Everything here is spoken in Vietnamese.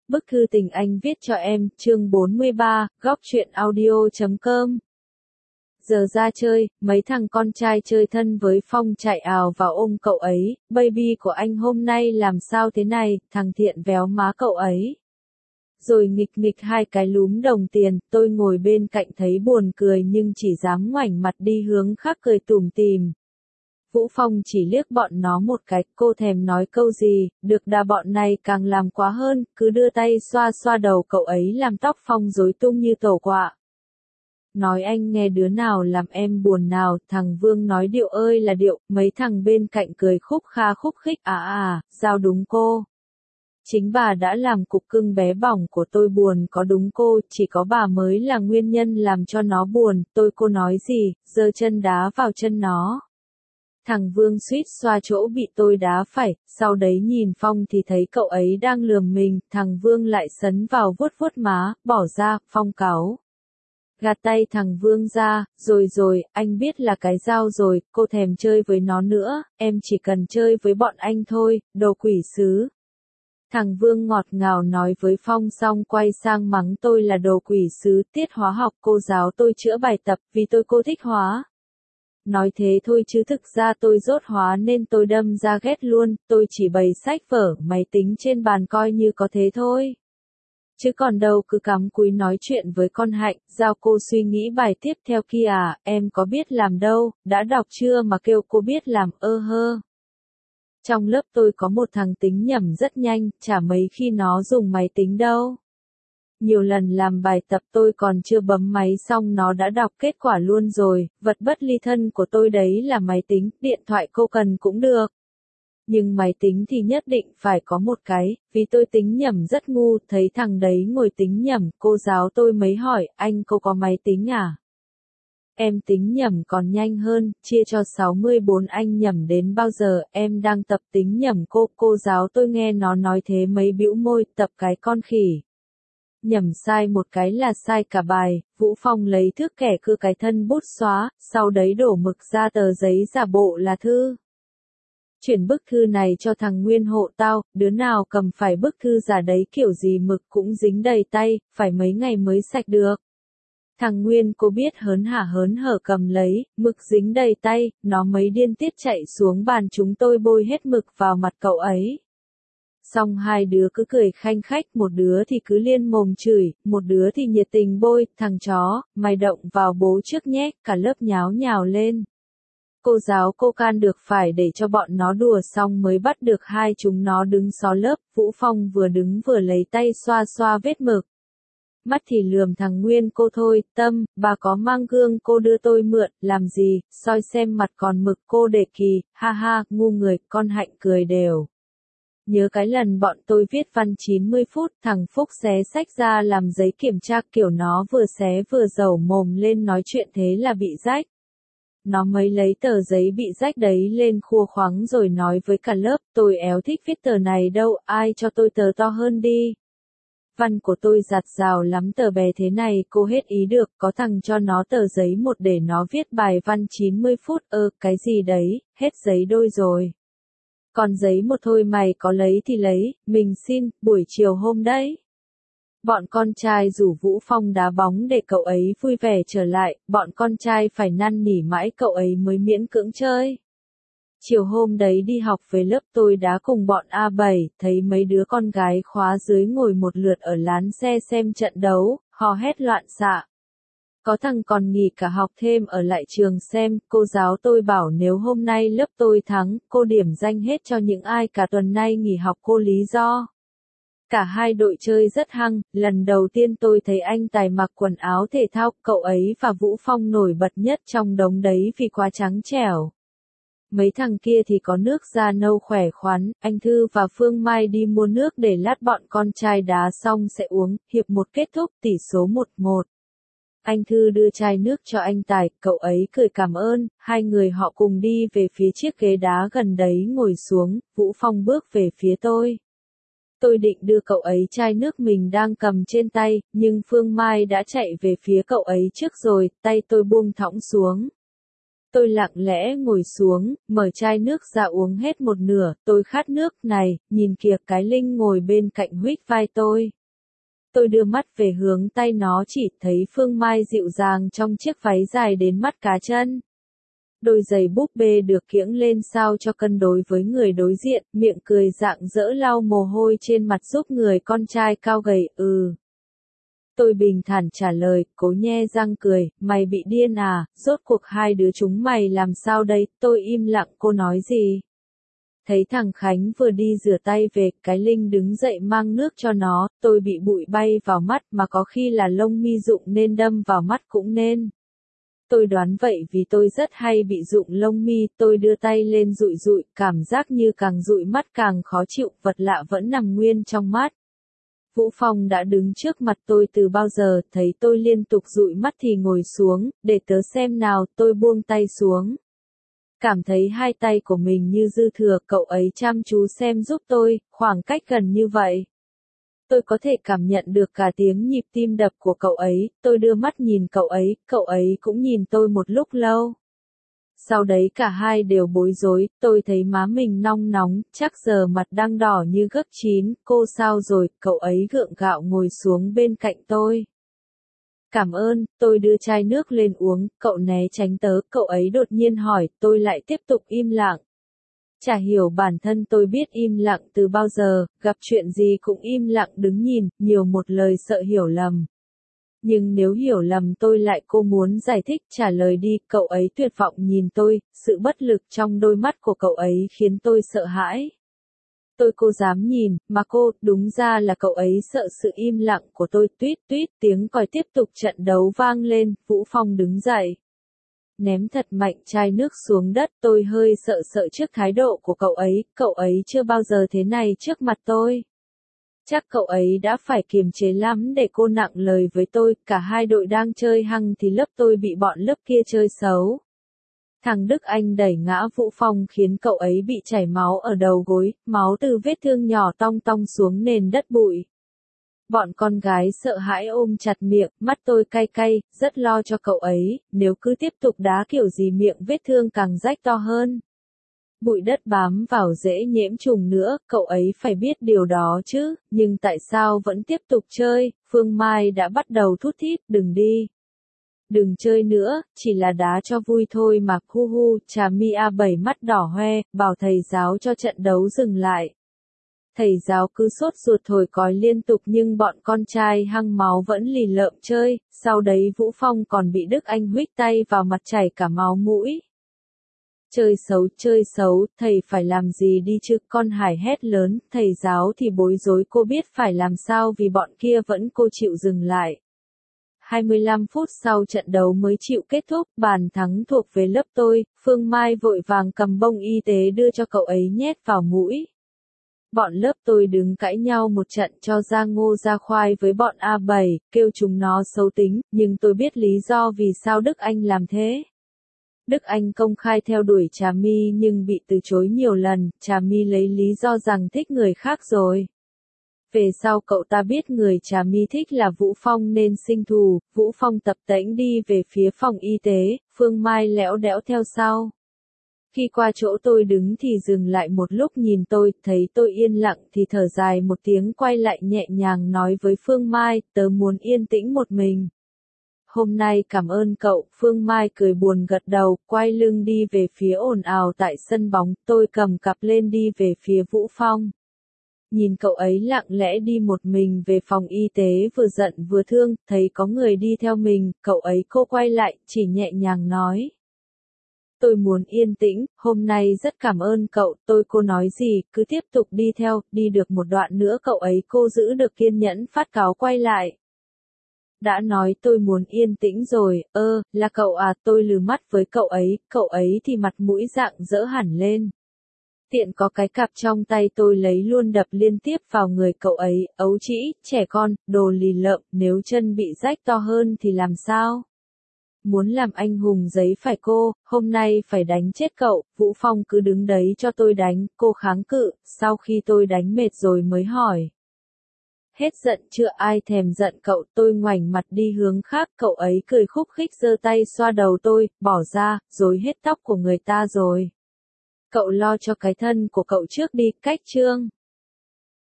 Bức thư tình anh viết cho em, chương 43, góc truyện audio.com. Giờ ra chơi, mấy thằng con trai chơi thân với Phong chạy ào vào ôm cậu ấy, baby của anh hôm nay làm sao thế này, thằng Thiện véo má cậu ấy. Rồi nghịch nghịch hai cái lúm đồng tiền, tôi ngồi bên cạnh thấy buồn cười nhưng chỉ dám ngoảnh mặt đi hướng khác cười tủm tỉm. Vũ Phong chỉ liếc bọn nó một cái, cô thèm nói câu gì, được đà bọn này càng làm quá hơn, cứ đưa tay xoa xoa đầu cậu ấy làm tóc Phong rối tung như tổ quạ. Nói anh nghe đứa nào làm em buồn nào, thằng Vương nói điệu ơi là điệu, mấy thằng bên cạnh cười khúc kha khúc khích giao đúng cô. Chính bà đã làm cục cưng bé bỏng của tôi buồn có đúng cô, chỉ có bà mới là nguyên nhân làm cho nó buồn, cô nói gì, giơ chân đá vào chân nó. Thằng Vương suýt xoa chỗ bị tôi đá phải, sau đấy nhìn Phong thì thấy cậu ấy đang lườm mình, thằng Vương lại sấn vào vuốt vuốt má, bỏ ra, Phong cáu. Gạt tay thằng Vương ra, rồi, anh biết là cái dao rồi, cô thèm chơi với nó nữa, em chỉ cần chơi với bọn anh thôi, đồ quỷ sứ. Thằng Vương ngọt ngào nói với Phong xong quay sang mắng tôi là đồ quỷ sứ, tiết hóa học cô giáo tôi chữa bài tập vì cô thích hóa. Nói thế thôi chứ thực ra tôi dốt hóa nên tôi đâm ra ghét luôn, tôi chỉ bày sách vở, máy tính trên bàn coi như có thế thôi. Chứ còn đâu cứ cắm cúi nói chuyện với con Hạnh, giao cô suy nghĩ bài tiếp theo kia em có biết làm đâu, đã đọc chưa mà kêu cô biết làm hơ. Trong lớp tôi có một thằng tính nhẩm rất nhanh, chả mấy khi nó dùng máy tính đâu. Nhiều lần làm bài tập tôi còn chưa bấm máy xong nó đã đọc kết quả luôn rồi, vật bất ly thân của tôi đấy là máy tính, điện thoại cô cần cũng được. Nhưng máy tính thì nhất định phải có một cái, vì tôi tính nhẩm rất ngu, thấy thằng đấy ngồi tính nhẩm, cô giáo tôi mới hỏi, anh cô có máy tính à? Em tính nhẩm còn nhanh hơn, chia cho 64 anh nhẩm đến bao giờ, em đang tập tính nhẩm cô giáo tôi nghe nó nói thế mấy bĩu môi, tập cái con khỉ. Nhẩm sai một cái là sai cả bài, Vũ Phong lấy thước kẻ cưa cái thân bút xóa, sau đấy đổ mực ra tờ giấy giả bộ là thư. Chuyển bức thư này cho thằng Nguyên hộ tao, đứa nào cầm phải bức thư giả đấy kiểu gì mực cũng dính đầy tay, phải mấy ngày mới sạch được. Thằng Nguyên cô biết hớn hở cầm lấy, mực dính đầy tay, nó mấy điên tiết chạy xuống bàn chúng tôi bôi hết mực vào mặt cậu ấy. Xong hai đứa cứ cười khanh khách, một đứa thì cứ liên mồm chửi, một đứa thì nhiệt tình bôi, thằng chó, mày động vào bố trước nhé, cả lớp nháo nhào lên. Cô giáo cô can được phải để cho bọn nó đùa xong mới bắt được hai chúng nó đứng xó lớp, Vũ Phong vừa đứng vừa lấy tay xoa xoa vết mực. Mắt thì lườm thằng Nguyên cô thôi, Tâm, bà có mang gương cô đưa tôi mượn, làm gì, soi xem mặt còn mực cô để kỳ, ha, ngu người, con Hạnh cười đều. Nhớ cái lần bọn tôi viết văn 90 phút, thằng Phúc xé sách ra làm giấy kiểm tra kiểu nó vừa xé vừa dẩu mồm lên nói chuyện thế là bị rách. Nó mới lấy tờ giấy bị rách đấy lên khua khoắng rồi nói với cả lớp, tôi éo thích viết tờ này đâu, ai cho tôi tờ to hơn đi. Văn của tôi dạt dào lắm, tờ bé thế này cô hết ý được, có thằng cho nó tờ giấy một để nó viết bài văn 90 phút, cái gì đấy, hết giấy đôi rồi. Còn giấy một thôi mày có lấy thì lấy, mình xin, buổi chiều hôm đấy. Bọn con trai rủ Vũ Phong đá bóng để cậu ấy vui vẻ trở lại, bọn con trai phải năn nỉ mãi cậu ấy mới miễn cưỡng chơi. Chiều hôm đấy đi học về lớp tôi đá cùng bọn A7, thấy mấy đứa con gái khóa dưới ngồi một lượt ở lán xe xem trận đấu, hò hét loạn xạ. Có thằng còn nghỉ cả học thêm ở lại trường xem, cô giáo tôi bảo nếu hôm nay lớp tôi thắng, cô điểm danh hết cho những ai cả tuần nay nghỉ học cô lý do. Cả hai đội chơi rất hăng, lần đầu tiên tôi thấy anh Tài mặc quần áo thể thao, cậu ấy và Vũ Phong nổi bật nhất trong đống đấy vì quá trắng trẻo. Mấy thằng kia thì có nước da nâu khỏe khoắn, anh Thư và Phương Mai đi mua nước để lát bọn con trai đá xong sẽ uống, hiệp một kết thúc tỷ số 1-1. Anh Thư đưa chai nước cho anh Tài, cậu ấy cười cảm ơn, hai người họ cùng đi về phía chiếc ghế đá gần đấy ngồi xuống, Vũ Phong bước về phía tôi. Tôi định đưa cậu ấy chai nước mình đang cầm trên tay, nhưng Phương Mai đã chạy về phía cậu ấy trước rồi, tay tôi buông thõng xuống. Tôi lặng lẽ ngồi xuống, mở chai nước ra uống hết một nửa, tôi khát nước này, nhìn kìa cái Linh ngồi bên cạnh huých vai tôi. Tôi đưa mắt về hướng tay nó chỉ thấy Phương Mai dịu dàng trong chiếc váy dài đến mắt cá chân. Đôi giày búp bê được kiễng lên sao cho cân đối với người đối diện, miệng cười rạng rỡ lau mồ hôi trên mặt giúp người con trai cao gầy, Tôi bình thản trả lời, cố nhe răng cười, mày bị điên à, rốt cuộc hai đứa chúng mày làm sao đây, tôi im lặng cô nói gì. Thấy thằng Khánh vừa đi rửa tay về, cái Linh đứng dậy mang nước cho nó, tôi bị bụi bay vào mắt mà có khi là lông mi rụng nên đâm vào mắt cũng nên. Tôi đoán vậy vì tôi rất hay bị rụng lông mi, tôi đưa tay lên dụi dụi, cảm giác như càng dụi mắt càng khó chịu, vật lạ vẫn nằm nguyên trong mắt. Vũ Phong đã đứng trước mặt tôi từ bao giờ, thấy tôi liên tục dụi mắt thì ngồi xuống, để tớ xem nào, tôi buông tay xuống. Cảm thấy hai tay của mình như dư thừa, cậu ấy chăm chú xem giúp tôi, khoảng cách gần như vậy. Tôi có thể cảm nhận được cả tiếng nhịp tim đập của cậu ấy, tôi đưa mắt nhìn cậu ấy cũng nhìn tôi một lúc lâu. Sau đấy cả hai đều bối rối, tôi thấy má mình nong nóng, chắc giờ mặt đang đỏ như gấc chín, cô sao rồi, cậu ấy gượng gạo ngồi xuống bên cạnh tôi. Cảm ơn, tôi đưa chai nước lên uống, cậu né tránh tớ, cậu ấy đột nhiên hỏi, tôi lại tiếp tục im lặng. Chả hiểu bản thân tôi biết im lặng từ bao giờ, gặp chuyện gì cũng im lặng đứng nhìn, nhiều một lời sợ hiểu lầm. Nhưng nếu hiểu lầm tôi lại cô muốn giải thích trả lời đi, cậu ấy tuyệt vọng nhìn tôi, sự bất lực trong đôi mắt của cậu ấy khiến tôi sợ hãi. Cô dám nhìn, mà cô, đúng ra là cậu ấy sợ sự im lặng của tôi, tuýt tuýt, tiếng còi tiếp tục trận đấu vang lên, Vũ Phong đứng dậy. Ném thật mạnh chai nước xuống đất, tôi hơi sợ trước thái độ của cậu ấy chưa bao giờ thế này trước mặt tôi. Chắc cậu ấy đã phải kiềm chế lắm để cô nặng lời với tôi, cả hai đội đang chơi hăng thì lớp tôi bị bọn lớp kia chơi xấu. Thằng Đức Anh đẩy ngã Vũ Phong khiến cậu ấy bị chảy máu ở đầu gối, máu từ vết thương nhỏ tong tong xuống nền đất bụi. Bọn con gái sợ hãi ôm chặt miệng, mắt tôi cay cay, rất lo cho cậu ấy, nếu cứ tiếp tục đá kiểu gì miệng vết thương càng rách to hơn. Bụi đất bám vào dễ nhiễm trùng nữa, cậu ấy phải biết điều đó chứ, nhưng tại sao vẫn tiếp tục chơi, Phương Mai đã bắt đầu thút thít, đừng đi. Đừng chơi nữa, chỉ là đá cho vui thôi mà, Trà Mi A7 mắt đỏ hoe, bảo thầy giáo cho trận đấu dừng lại. Thầy giáo cứ sốt ruột thổi còi liên tục nhưng bọn con trai hăng máu vẫn lì lợm chơi, sau đấy Vũ Phong còn bị Đức Anh huých tay vào mặt chảy cả máu mũi. Chơi xấu, thầy phải làm gì đi chứ, con Hải hét lớn, thầy giáo thì bối rối cô biết phải làm sao vì bọn kia vẫn cô chịu dừng lại. 25 phút sau trận đấu mới chịu kết thúc, bàn thắng thuộc về lớp tôi, Phương Mai vội vàng cầm bông y tế đưa cho cậu ấy nhét vào mũi. Bọn lớp tôi đứng cãi nhau một trận cho ra ngô ra khoai với bọn A7, kêu chúng nó xấu tính, nhưng tôi biết lý do vì sao Đức Anh làm thế. Đức Anh công khai theo đuổi Trà My nhưng bị từ chối nhiều lần, Trà My lấy lý do rằng thích người khác rồi. Về sau cậu ta biết người Trà My thích là Vũ Phong nên sinh thù, Vũ Phong tập tễnh đi về phía phòng y tế, Phương Mai lẽo đẽo theo sau. Khi qua chỗ tôi đứng thì dừng lại một lúc nhìn tôi, thấy tôi yên lặng thì thở dài một tiếng quay lại nhẹ nhàng nói với Phương Mai, tớ muốn yên tĩnh một mình. Hôm nay cảm ơn cậu, Phương Mai cười buồn gật đầu, quay lưng đi về phía ồn ào tại sân bóng, tôi cầm cặp lên đi về phía Vũ Phong. Nhìn cậu ấy lặng lẽ đi một mình về phòng y tế vừa giận vừa thương, thấy có người đi theo mình, cậu ấy cô quay lại, chỉ nhẹ nhàng nói. Tôi muốn yên tĩnh, hôm nay rất cảm ơn cậu, cô nói gì, cứ tiếp tục đi theo, đi được một đoạn nữa cậu ấy cô giữ được kiên nhẫn phát cáu quay lại. Đã nói tôi muốn yên tĩnh rồi, là cậu à, tôi lừ mắt với cậu ấy thì mặt mũi rạng rỡ hẳn lên. Tiện có cái cặp trong tay tôi lấy luôn đập liên tiếp vào người cậu ấy, ấu trĩ, trẻ con, đồ lì lợm, nếu chân bị rách to hơn thì làm sao? Muốn làm anh hùng giấy phải cô, hôm nay phải đánh chết cậu, Vũ Phong cứ đứng đấy cho tôi đánh, cô kháng cự, sau khi tôi đánh mệt rồi mới hỏi. Hết giận chưa, ai thèm giận cậu, tôi ngoảnh mặt đi hướng khác, cậu ấy cười khúc khích giơ tay xoa đầu tôi, bỏ ra, rối hết tóc của người ta rồi. Cậu lo cho cái thân của cậu trước đi, cách chương.